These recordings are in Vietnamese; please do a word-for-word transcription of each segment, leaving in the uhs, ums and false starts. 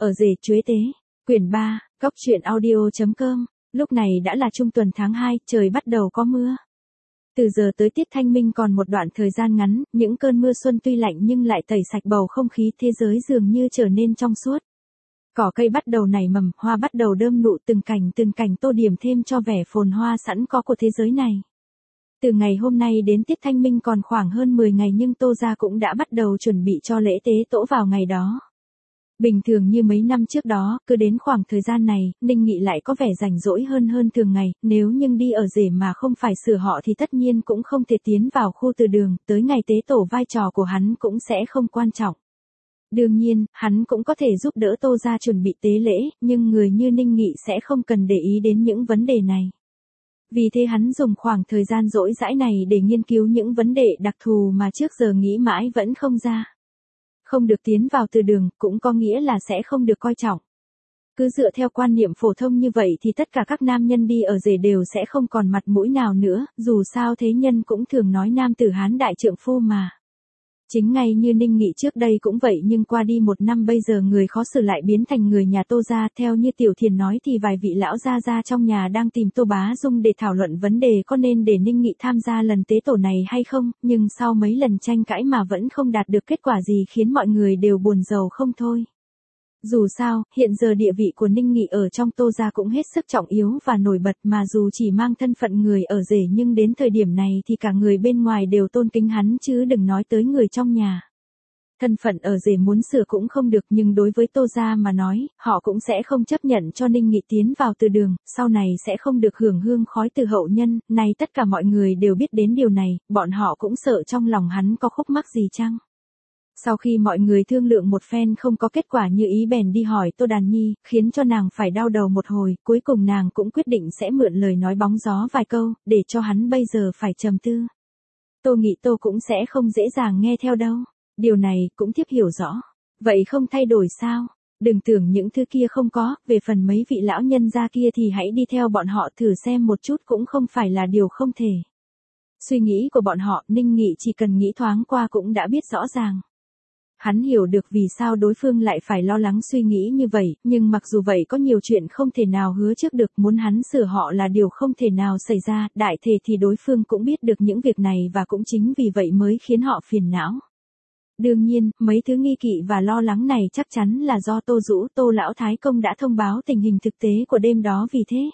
Ở rể chuế tế, quyển ba, góc truyện audio.com, lúc này đã là trung tuần tháng hai, trời bắt đầu có mưa. Từ giờ tới tiết thanh minh còn một đoạn thời gian ngắn, những cơn mưa xuân tuy lạnh nhưng lại tẩy sạch bầu không khí thế giới dường như trở nên trong suốt. Cỏ cây bắt đầu nảy mầm, hoa bắt đầu đơm nụ từng cành từng cành tô điểm thêm cho vẻ phồn hoa sẵn có của thế giới này. Từ ngày hôm nay đến tiết thanh minh còn khoảng hơn mười ngày nhưng Tô gia cũng đã bắt đầu chuẩn bị cho lễ tế tổ vào ngày đó. Bình thường như mấy năm trước đó, cứ đến khoảng thời gian này, Ninh Nghị lại có vẻ rảnh rỗi hơn hơn thường ngày, nếu nhưng đi ở rể mà không phải sửa họ thì tất nhiên cũng không thể tiến vào khu từ đường, tới ngày tế tổ vai trò của hắn cũng sẽ không quan trọng. Đương nhiên, hắn cũng có thể giúp đỡ Tô gia chuẩn bị tế lễ, nhưng người như Ninh Nghị sẽ không cần để ý đến những vấn đề này. Vì thế hắn dùng khoảng thời gian rỗi rãi này để nghiên cứu những vấn đề đặc thù mà trước giờ nghĩ mãi vẫn không ra. Không được tiến vào từ đường, cũng có nghĩa là sẽ không được coi trọng. Cứ dựa theo quan niệm phổ thông như vậy thì tất cả các nam nhân đi ở rể đều sẽ không còn mặt mũi nào nữa, dù sao thế nhân cũng thường nói nam tử Hán đại trượng phu mà. Chính ngay như Ninh Nghị trước đây cũng vậy nhưng qua đi một năm bây giờ người khó xử lại biến thành người nhà Tô gia. Theo như Tiểu Thiền nói thì vài vị lão gia gia trong nhà đang tìm Tô Bá Dung để thảo luận vấn đề có nên để Ninh Nghị tham gia lần tế tổ này hay không, nhưng sau mấy lần tranh cãi mà vẫn không đạt được kết quả gì khiến mọi người đều buồn rầu không thôi. Dù sao, hiện giờ địa vị của Ninh Nghị ở trong Tô gia cũng hết sức trọng yếu và nổi bật mà dù chỉ mang thân phận người ở rể nhưng đến thời điểm này thì cả người bên ngoài đều tôn kính hắn chứ đừng nói tới người trong nhà. Thân phận ở rể muốn sửa cũng không được nhưng đối với Tô gia mà nói, họ cũng sẽ không chấp nhận cho Ninh Nghị tiến vào từ đường, sau này sẽ không được hưởng hương khói từ hậu nhân, này tất cả mọi người đều biết đến điều này, bọn họ cũng sợ trong lòng hắn có khúc mắc gì chăng. Sau khi mọi người thương lượng một phen không có kết quả như ý bèn đi hỏi Tô Đàn Nhi, khiến cho nàng phải đau đầu một hồi, cuối cùng nàng cũng quyết định sẽ mượn lời nói bóng gió vài câu, để cho hắn bây giờ phải trầm tư. Tô Nghị Tô cũng sẽ không dễ dàng nghe theo đâu, điều này cũng thiếp hiểu rõ. Vậy không thay đổi sao? Đừng tưởng những thứ kia không có, về phần mấy vị lão nhân gia kia thì hãy đi theo bọn họ thử xem một chút cũng không phải là điều không thể. Suy nghĩ của bọn họ, Ninh Nghị chỉ cần nghĩ thoáng qua cũng đã biết rõ ràng. Hắn hiểu được vì sao đối phương lại phải lo lắng suy nghĩ như vậy, nhưng mặc dù vậy có nhiều chuyện không thể nào hứa trước được, muốn hắn sửa họ là điều không thể nào xảy ra, đại thể thì đối phương cũng biết được những việc này và cũng chính vì vậy mới khiến họ phiền não. Đương nhiên, mấy thứ nghi kỵ và lo lắng này chắc chắn là do Tô Dũ, Tô Lão Thái Công đã thông báo tình hình thực tế của đêm đó vì thế.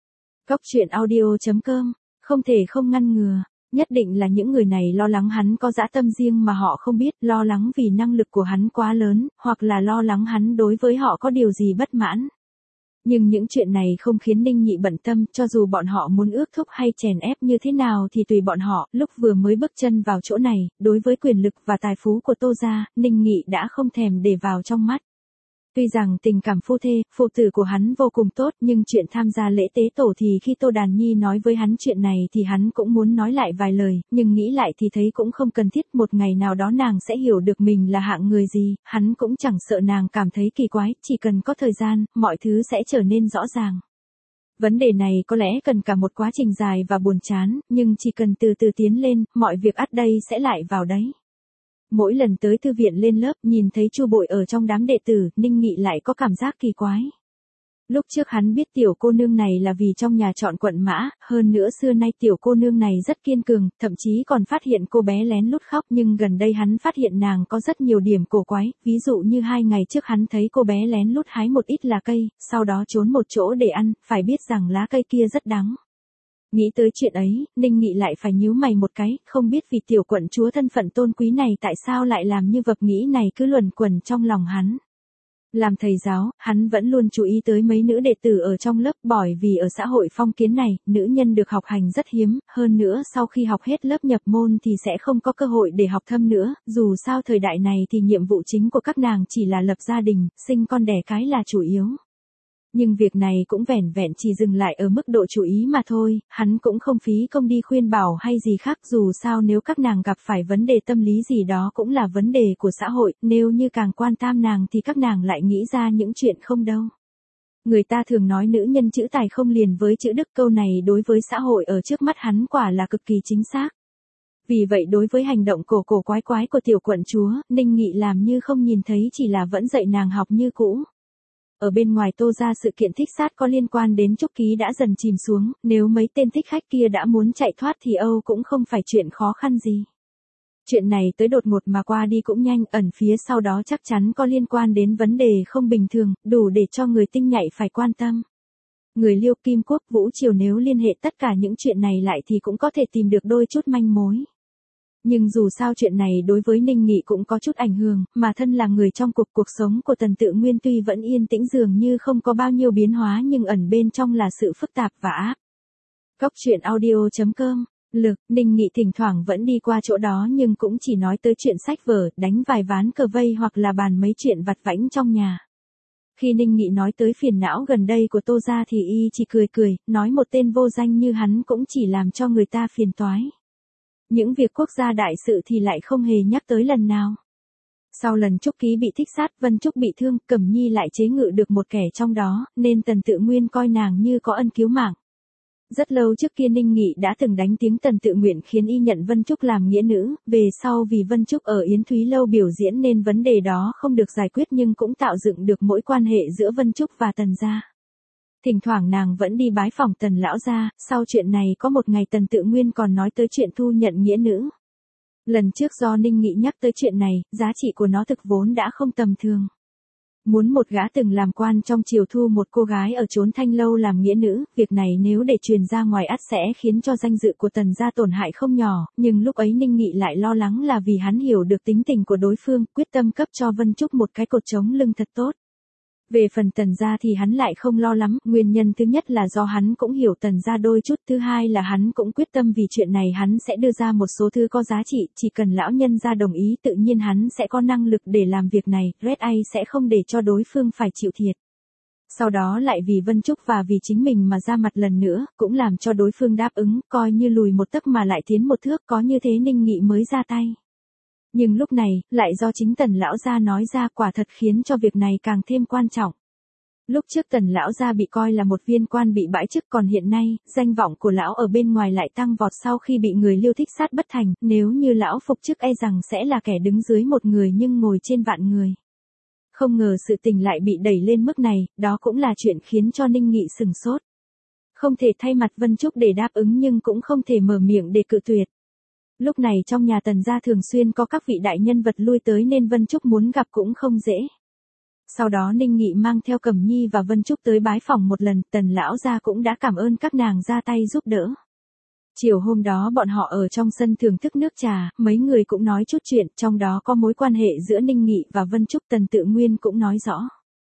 Góc truyện audio.com, không thể không ngăn ngừa. Nhất định là những người này lo lắng hắn có dã tâm riêng mà họ không biết, lo lắng vì năng lực của hắn quá lớn, hoặc là lo lắng hắn đối với họ có điều gì bất mãn. Nhưng những chuyện này không khiến Ninh Nghị bận tâm, cho dù bọn họ muốn ước thúc hay chèn ép như thế nào thì tùy bọn họ, lúc vừa mới bước chân vào chỗ này, đối với quyền lực và tài phú của Tô gia, Ninh Nghị đã không thèm để vào trong mắt. Tuy rằng tình cảm phu thê, phụ tử của hắn vô cùng tốt nhưng chuyện tham gia lễ tế tổ thì khi Tô Đàn Nhi nói với hắn chuyện này thì hắn cũng muốn nói lại vài lời, nhưng nghĩ lại thì thấy cũng không cần thiết, một ngày nào đó nàng sẽ hiểu được mình là hạng người gì, hắn cũng chẳng sợ nàng cảm thấy kỳ quái, chỉ cần có thời gian, mọi thứ sẽ trở nên rõ ràng. Vấn đề này có lẽ cần cả một quá trình dài và buồn chán, nhưng chỉ cần từ từ tiến lên, mọi việc ắt đây sẽ lại vào đấy. Mỗi lần tới thư viện lên lớp nhìn thấy Chu Bội ở trong đám đệ tử, Ninh Nghị lại có cảm giác kỳ quái. Lúc trước hắn biết tiểu cô nương này là vì trong nhà chọn quận mã, hơn nữa xưa nay tiểu cô nương này rất kiên cường, thậm chí còn phát hiện cô bé lén lút khóc nhưng gần đây hắn phát hiện nàng có rất nhiều điểm cổ quái, ví dụ như hai ngày trước hắn thấy cô bé lén lút hái một ít lá cây, sau đó trốn một chỗ để ăn, phải biết rằng lá cây kia rất đắng. Nghĩ tới chuyện ấy, Ninh Nghị lại phải nhíu mày một cái, không biết vì tiểu quận chúa thân phận tôn quý này tại sao lại làm như vập nghĩ này cứ luẩn quẩn trong lòng hắn. Làm thầy giáo, hắn vẫn luôn chú ý tới mấy nữ đệ tử ở trong lớp bởi vì ở xã hội phong kiến này, nữ nhân được học hành rất hiếm, hơn nữa sau khi học hết lớp nhập môn thì sẽ không có cơ hội để học thâm nữa, dù sao thời đại này thì nhiệm vụ chính của các nàng chỉ là lập gia đình, sinh con đẻ cái là chủ yếu. Nhưng việc này cũng vẻn vẹn chỉ dừng lại ở mức độ chú ý mà thôi, hắn cũng không phí công đi khuyên bảo hay gì khác, dù sao nếu các nàng gặp phải vấn đề tâm lý gì đó cũng là vấn đề của xã hội, nếu như càng quan tâm nàng thì các nàng lại nghĩ ra những chuyện không đâu. Người ta thường nói nữ nhân chữ tài không liền với chữ đức, câu này đối với xã hội ở trước mắt hắn quả là cực kỳ chính xác. Vì vậy đối với hành động cổ cổ quái quái của tiểu quận chúa, Ninh Nghị làm như không nhìn thấy chỉ là vẫn dạy nàng học như cũ. ở bên ngoài Tô ra sự kiện thích sát có liên quan đến Trúc Ký đã dần chìm xuống, nếu mấy tên thích khách kia đã muốn chạy thoát thì Âu cũng không phải chuyện khó khăn gì. Chuyện này tới đột ngột mà qua đi cũng nhanh, ẩn phía sau đó chắc chắn có liên quan đến vấn đề không bình thường, đủ để cho người tinh nhạy phải quan tâm. Người Liêu Kim Quốc Vũ Triều nếu liên hệ tất cả những chuyện này lại thì cũng có thể tìm được đôi chút manh mối. Nhưng dù sao chuyện này đối với Ninh Nghị cũng có chút ảnh hưởng, mà thân là người trong cuộc cuộc sống của Tần Tự Nguyên tuy vẫn yên tĩnh dường như không có bao nhiêu biến hóa nhưng ẩn bên trong là sự phức tạp và áp. Góc truyện audio chấm com Lực, Ninh Nghị thỉnh thoảng vẫn đi qua chỗ đó nhưng cũng chỉ nói tới chuyện sách vở, đánh vài ván cờ vây hoặc là bàn mấy chuyện vặt vãnh trong nhà. Khi Ninh Nghị nói tới phiền não gần đây của Tô gia thì y chỉ cười cười, nói một tên vô danh như hắn cũng chỉ làm cho người ta phiền toái. Những việc quốc gia đại sự thì lại không hề nhắc tới lần nào. Sau lần Trúc Ký bị thích sát, Vân Trúc bị thương, Cẩm Nhi lại chế ngự được một kẻ trong đó, nên Tần Tự Nguyên coi nàng như có ân cứu mạng. Rất lâu trước kia Ninh Nghị đã từng đánh tiếng Tần Tự Nguyện khiến y nhận Vân Trúc làm nghĩa nữ, về sau vì Vân Trúc ở Yến Thúy Lâu biểu diễn nên vấn đề đó không được giải quyết nhưng cũng tạo dựng được mối quan hệ giữa Vân Trúc và Tần gia. Thỉnh thoảng nàng vẫn đi bái phỏng Tần lão gia, sau chuyện này có một ngày Tần Tự Nguyên còn nói tới chuyện thu nhận nghĩa nữ. Lần trước do Ninh Nghị nhắc tới chuyện này, giá trị của nó thực vốn đã không tầm thường. Muốn một gã từng làm quan trong triều thu một cô gái ở chốn Thanh Lâu làm nghĩa nữ, việc này nếu để truyền ra ngoài ắt sẽ khiến cho danh dự của Tần gia tổn hại không nhỏ, nhưng lúc ấy Ninh Nghị lại lo lắng là vì hắn hiểu được tính tình của đối phương, quyết tâm cấp cho Vân Trúc một cái cột chống lưng thật tốt. Về phần Tần gia thì hắn lại không lo lắm, nguyên nhân thứ nhất là do hắn cũng hiểu Tần gia đôi chút, thứ hai là hắn cũng quyết tâm vì chuyện này hắn sẽ đưa ra một số thứ có giá trị, chỉ cần lão nhân gia đồng ý tự nhiên hắn sẽ có năng lực để làm việc này, Red A sẽ không để cho đối phương phải chịu thiệt. Sau đó lại vì Vân Trúc và vì chính mình mà ra mặt lần nữa, cũng làm cho đối phương đáp ứng, coi như lùi một tấc mà lại tiến một thước, có như thế Ninh Nghị mới ra tay. Nhưng lúc này, lại do chính Tần lão gia nói ra quả thật khiến cho việc này càng thêm quan trọng. Lúc trước Tần lão gia bị coi là một viên quan bị bãi chức, còn hiện nay, danh vọng của lão ở bên ngoài lại tăng vọt sau khi bị người Liêu thích sát bất thành, nếu như lão phục chức e rằng sẽ là kẻ đứng dưới một người nhưng ngồi trên vạn người. Không ngờ sự tình lại bị đẩy lên mức này, đó cũng là chuyện khiến cho Ninh Nghị sừng sốt. Không thể thay mặt Vân Trúc để đáp ứng nhưng cũng không thể mở miệng để cự tuyệt. Lúc này trong nhà Tần gia thường xuyên có các vị đại nhân vật lui tới nên Vân Trúc muốn gặp cũng không dễ. Sau đó Ninh Nghị mang theo Cẩm Nhi và Vân Trúc tới bái phỏng một lần, Tần lão gia cũng đã cảm ơn các nàng ra tay giúp đỡ. Chiều hôm đó bọn họ ở trong sân thưởng thức nước trà, mấy người cũng nói chút chuyện, trong đó có mối quan hệ giữa Ninh Nghị và Vân Trúc. Tần Tự Nguyên cũng nói rõ.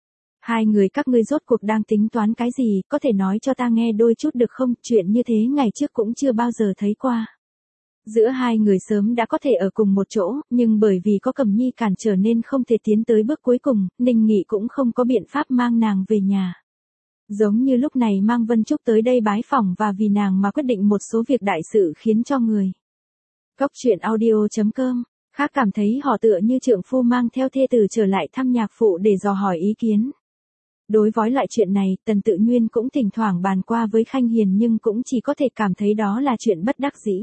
Hai người các ngươi rốt cuộc đang tính toán cái gì, có thể nói cho ta nghe đôi chút được không, chuyện như thế ngày trước cũng chưa bao giờ thấy qua. Giữa hai người sớm đã có thể ở cùng một chỗ, nhưng bởi vì có Cẩm Nhi cản trở nên không thể tiến tới bước cuối cùng, Ninh Nghị cũng không có biện pháp mang nàng về nhà. Giống như lúc này mang Vân Trúc tới đây bái phỏng và vì nàng mà quyết định một số việc đại sự khiến cho người. Góc truyện audio chấm com, khác cảm thấy họ tựa như trượng phu mang theo thê tử trở lại thăm nhạc phụ để dò hỏi ý kiến. Đối với loại chuyện này, Tần Tự Nguyên cũng thỉnh thoảng bàn qua với Khanh Hiền nhưng cũng chỉ có thể cảm thấy đó là chuyện bất đắc dĩ.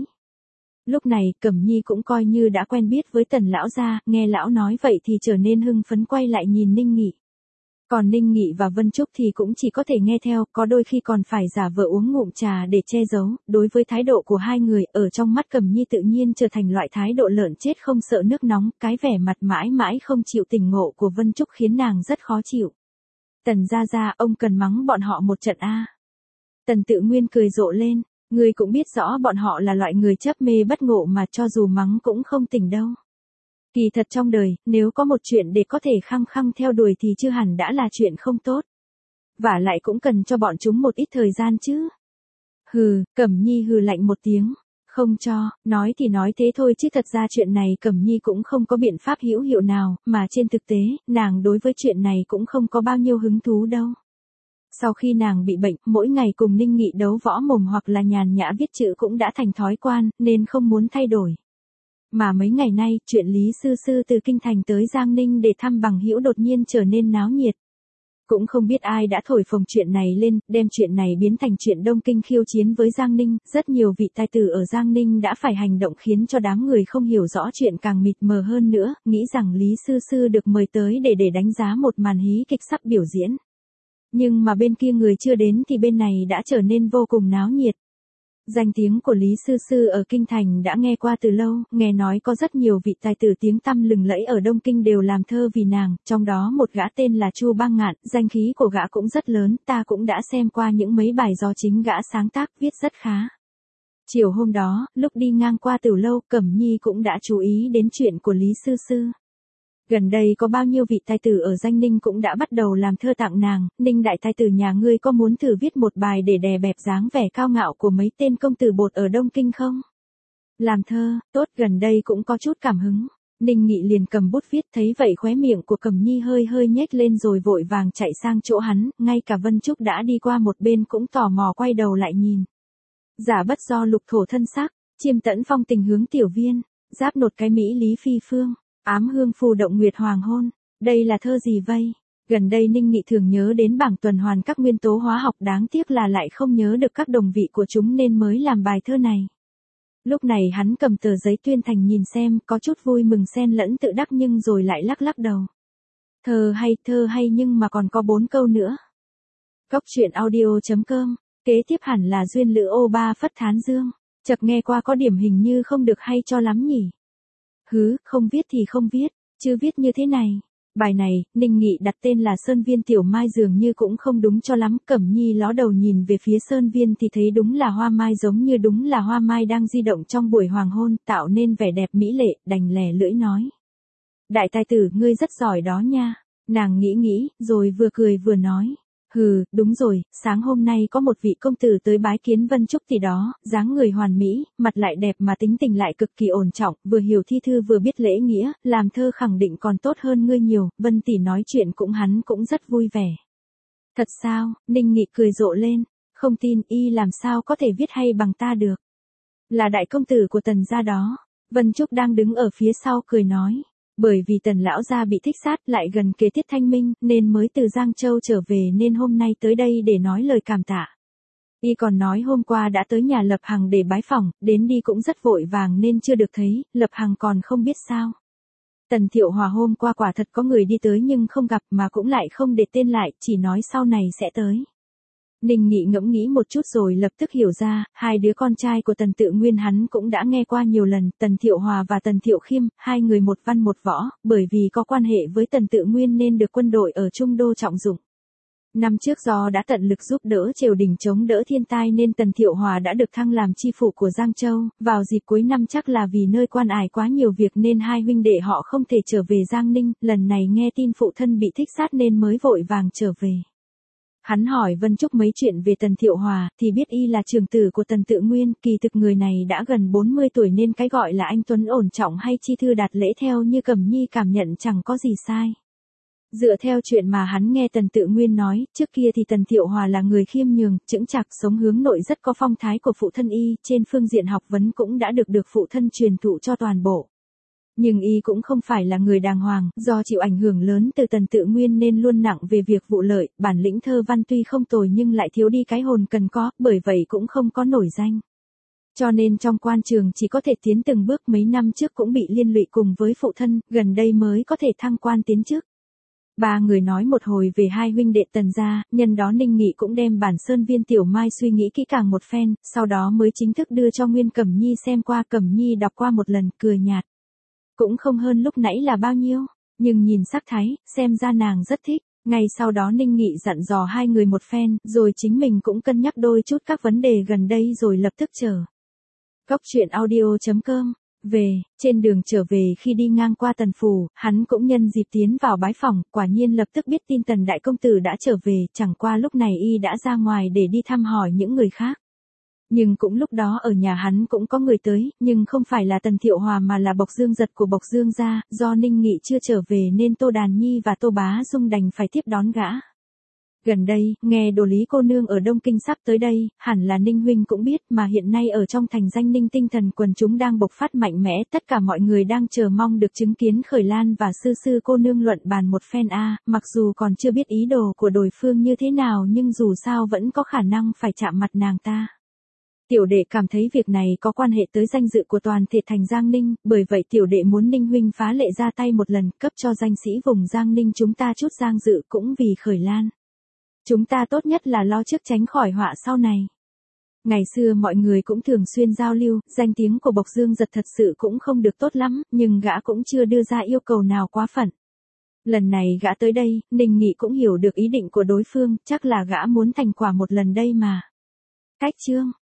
Lúc này, Cẩm Nhi cũng coi như đã quen biết với Tần lão gia, nghe lão nói vậy thì trở nên hưng phấn quay lại nhìn Ninh Nghị. Còn Ninh Nghị và Vân Trúc thì cũng chỉ có thể nghe theo, có đôi khi còn phải giả vờ uống ngụm trà để che giấu. Đối với thái độ của hai người, ở trong mắt Cẩm Nhi tự nhiên trở thành loại thái độ lợn chết không sợ nước nóng, cái vẻ mặt mãi mãi không chịu tỉnh ngộ của Vân Trúc khiến nàng rất khó chịu. Tần gia gia, ông cần mắng bọn họ một trận a. Tần Tự Nguyên cười rộ lên. Ngươi cũng biết rõ bọn họ là loại người chấp mê bất ngộ mà cho dù mắng cũng không tỉnh đâu. Kỳ thật trong đời, nếu có một chuyện để có thể khăng khăng theo đuổi thì chưa hẳn đã là chuyện không tốt. Vả lại cũng cần cho bọn chúng một ít thời gian chứ. Hừ, Cẩm Nhi hừ lạnh một tiếng. Không cho, nói thì nói thế thôi chứ thật ra chuyện này Cẩm Nhi cũng không có biện pháp hữu hiệu nào, mà trên thực tế, nàng đối với chuyện này cũng không có bao nhiêu hứng thú đâu. Sau khi nàng bị bệnh, mỗi ngày cùng Ninh Nghị đấu võ mồm hoặc là nhàn nhã viết chữ cũng đã thành thói quen, nên không muốn thay đổi. Mà mấy ngày nay, chuyện Lý Sư Sư từ Kinh Thành tới Giang Ninh để thăm bằng hữu đột nhiên trở nên náo nhiệt. Cũng không biết ai đã thổi phồng chuyện này lên, đem chuyện này biến thành chuyện Đông Kinh khiêu chiến với Giang Ninh. Rất nhiều vị tài tử ở Giang Ninh đã phải hành động khiến cho đám người không hiểu rõ chuyện càng mịt mờ hơn nữa, nghĩ rằng Lý Sư Sư được mời tới để để đánh giá một màn hí kịch sắp biểu diễn. Nhưng mà bên kia người chưa đến thì bên này đã trở nên vô cùng náo nhiệt. Danh tiếng của Lý Sư Sư ở Kinh Thành đã nghe qua từ lâu, nghe nói có rất nhiều vị tài tử tiếng tăm lừng lẫy ở Đông Kinh đều làm thơ vì nàng, trong đó một gã tên là Chu Bang Ngạn, danh khí của gã cũng rất lớn, ta cũng đã xem qua những mấy bài do chính gã sáng tác viết rất khá. Chiều hôm đó, lúc đi ngang qua Tửu Lâu, Cẩm Nhi cũng đã chú ý đến chuyện của Lý Sư Sư. Gần đây có bao nhiêu vị tài tử ở Danh Ninh cũng đã bắt đầu làm thơ tặng nàng, Ninh đại tài tử nhà ngươi có muốn thử viết một bài để đè bẹp dáng vẻ cao ngạo của mấy tên công tử bột ở Đông Kinh không? Làm thơ, tốt, gần đây cũng có chút cảm hứng. Ninh Nghị liền cầm bút viết, thấy vậy khóe miệng của Cẩm Nhi hơi hơi nhếch lên rồi vội vàng chạy sang chỗ hắn, ngay cả Vân Trúc đã đi qua một bên cũng tò mò quay đầu lại nhìn. Giả bất do lục thổ thân sắc, chiêm tẫn phong tình hướng tiểu viên, giáp nột cái mỹ lý phi phương. Ám hương phù động nguyệt hoàng hôn, đây là thơ gì vây? Gần đây Ninh Nghị thường nhớ đến bảng tuần hoàn các nguyên tố hóa học, đáng tiếc là lại không nhớ được các đồng vị của chúng nên mới làm bài thơ này. Lúc này hắn cầm tờ giấy tuyên thành nhìn xem, có chút vui mừng xen lẫn tự đắc nhưng rồi lại lắc lắc đầu. Thơ hay, thơ hay nhưng mà còn có bốn câu nữa. Cốc truyện audio chấm com, kế tiếp hẳn là duyên lữ ô ba phất thán dương, chợt nghe qua có điểm hình như không được hay cho lắm nhỉ. Hứ, không viết thì không viết, chứ viết như thế này. Bài này, Ninh Nghị đặt tên là Sơn Viên Tiểu Mai dường như cũng không đúng cho lắm. Cẩm Nhi ló đầu nhìn về phía Sơn Viên thì thấy đúng là hoa mai, giống như đúng là hoa mai đang di động trong buổi hoàng hôn, tạo nên vẻ đẹp mỹ lệ, đành lè lưỡi nói. Đại tài tử, ngươi rất giỏi đó nha. Nàng nghĩ nghĩ, rồi vừa cười vừa nói. Hừ, đúng rồi, sáng hôm nay có một vị công tử tới bái kiến Vân Trúc thì đó, dáng người hoàn mỹ, mặt lại đẹp mà tính tình lại cực kỳ ổn trọng, vừa hiểu thi thư vừa biết lễ nghĩa, làm thơ khẳng định còn tốt hơn ngươi nhiều. Vân tỷ nói chuyện cũng hắn cũng rất vui vẻ. Thật sao? Ninh Nghị cười rộ lên, không tin, y làm sao có thể viết hay bằng ta được. Là đại công tử của Tần gia đó. Vân Trúc đang đứng ở phía sau cười nói. Bởi vì Tần lão gia bị thích sát lại gần kế tiết thanh minh, nên mới từ Giang Châu trở về nên hôm nay tới đây để nói lời cảm tạ. Y còn nói hôm qua đã tới nhà Lập Hằng để bái phỏng, đến đi cũng rất vội vàng nên chưa được thấy, Lập Hằng còn không biết sao. Tần Thiệu Hòa hôm qua quả thật có người đi tới nhưng không gặp mà cũng lại không để tên lại, chỉ nói sau này sẽ tới. Ninh Nghị ngẫm nghĩ một chút rồi lập tức hiểu ra, hai đứa con trai của Tần Tự Nguyên hắn cũng đã nghe qua nhiều lần, Tần Thiệu Hòa và Tần Thiệu Khiêm, hai người một văn một võ, bởi vì có quan hệ với Tần Tự Nguyên nên được quân đội ở Trung Đô trọng dụng. Năm trước do đã tận lực giúp đỡ triều đình chống đỡ thiên tai nên Tần Thiệu Hòa đã được thăng làm chi phủ của Giang Châu, vào dịp cuối năm chắc là vì nơi quan ải quá nhiều việc nên hai huynh đệ họ không thể trở về Giang Ninh, lần này nghe tin phụ thân bị thích sát nên mới vội vàng trở về. Hắn hỏi Vân Trúc mấy chuyện về Tần Thiệu Hòa, thì biết y là trưởng tử của Tần Tự Nguyên, kỳ thực người này đã gần bốn mươi tuổi nên cái gọi là anh tuấn ổn trọng hay chi thư đạt lễ theo như Cẩm Nhi cảm nhận chẳng có gì sai. Dựa theo chuyện mà hắn nghe Tần Tự Nguyên nói, trước kia thì Tần Thiệu Hòa là người khiêm nhường, chững chạc, sống hướng nội rất có phong thái của phụ thân y, trên phương diện học vấn cũng đã được được phụ thân truyền thụ cho toàn bộ. Nhưng y cũng không phải là người đàng hoàng, do chịu ảnh hưởng lớn từ Tần Tự Nguyên nên luôn nặng về việc vụ lợi, bản lĩnh thơ văn tuy không tồi nhưng lại thiếu đi cái hồn cần có, bởi vậy cũng không có nổi danh. Cho nên trong quan trường chỉ có thể tiến từng bước, mấy năm trước cũng bị liên lụy cùng với phụ thân, gần đây mới có thể thăng quan tiến chức. Ba người nói một hồi về hai huynh đệ Tần gia, nhân đó Ninh Nghị cũng đem bản Sơn Viên Tiểu Mai suy nghĩ kỹ càng một phen, sau đó mới chính thức đưa cho Nguyên Cẩm Nhi xem qua. Cẩm Nhi đọc qua một lần, cười nhạt. Cũng không hơn lúc nãy là bao nhiêu, nhưng nhìn sắc thái, xem ra nàng rất thích. Ngay sau đó Ninh Nghị dặn dò hai người một phen, rồi chính mình cũng cân nhắc đôi chút các vấn đề gần đây rồi lập tức chờ. Cốc truyện audio chấm com. Về, trên đường trở về khi đi ngang qua Tần phủ, hắn cũng nhân dịp tiến vào bái phỏng, quả nhiên lập tức biết tin Tần đại công tử đã trở về, chẳng qua lúc này y đã ra ngoài để đi thăm hỏi những người khác. Nhưng cũng lúc đó ở nhà hắn cũng có người tới, nhưng không phải là Tần Thiệu Hòa mà là Bộc Dương Giật của Bộc Dương gia, do Ninh Nghị chưa trở về nên Tô Đàn Nhi và Tô Bá Dung đành phải tiếp đón gã. Gần đây, nghe đồ Lý cô nương ở Đông Kinh sắp tới đây, hẳn là Ninh huynh cũng biết mà hiện nay ở trong thành Danh Ninh tinh thần quần chúng đang bộc phát mạnh mẽ, tất cả mọi người đang chờ mong được chứng kiến Khởi Lan và Sư Sư cô nương luận bàn một phen a, mặc dù còn chưa biết ý đồ của đối phương như thế nào nhưng dù sao vẫn có khả năng phải chạm mặt nàng ta. Tiểu đệ cảm thấy việc này có quan hệ tới danh dự của toàn thể thành Giang Ninh, bởi vậy tiểu đệ muốn Ninh huynh phá lệ ra tay một lần, cấp cho danh sĩ vùng Giang Ninh chúng ta chút giang dự cũng vì Khởi Lan. Chúng ta tốt nhất là lo trước tránh khỏi họa sau này. Ngày xưa mọi người cũng thường xuyên giao lưu, danh tiếng của Bộc Dương Giật thật sự cũng không được tốt lắm, nhưng gã cũng chưa đưa ra yêu cầu nào quá phận. Lần này gã tới đây, Ninh Nghị cũng hiểu được ý định của đối phương, chắc là gã muốn thành quả một lần đây mà. Cách chương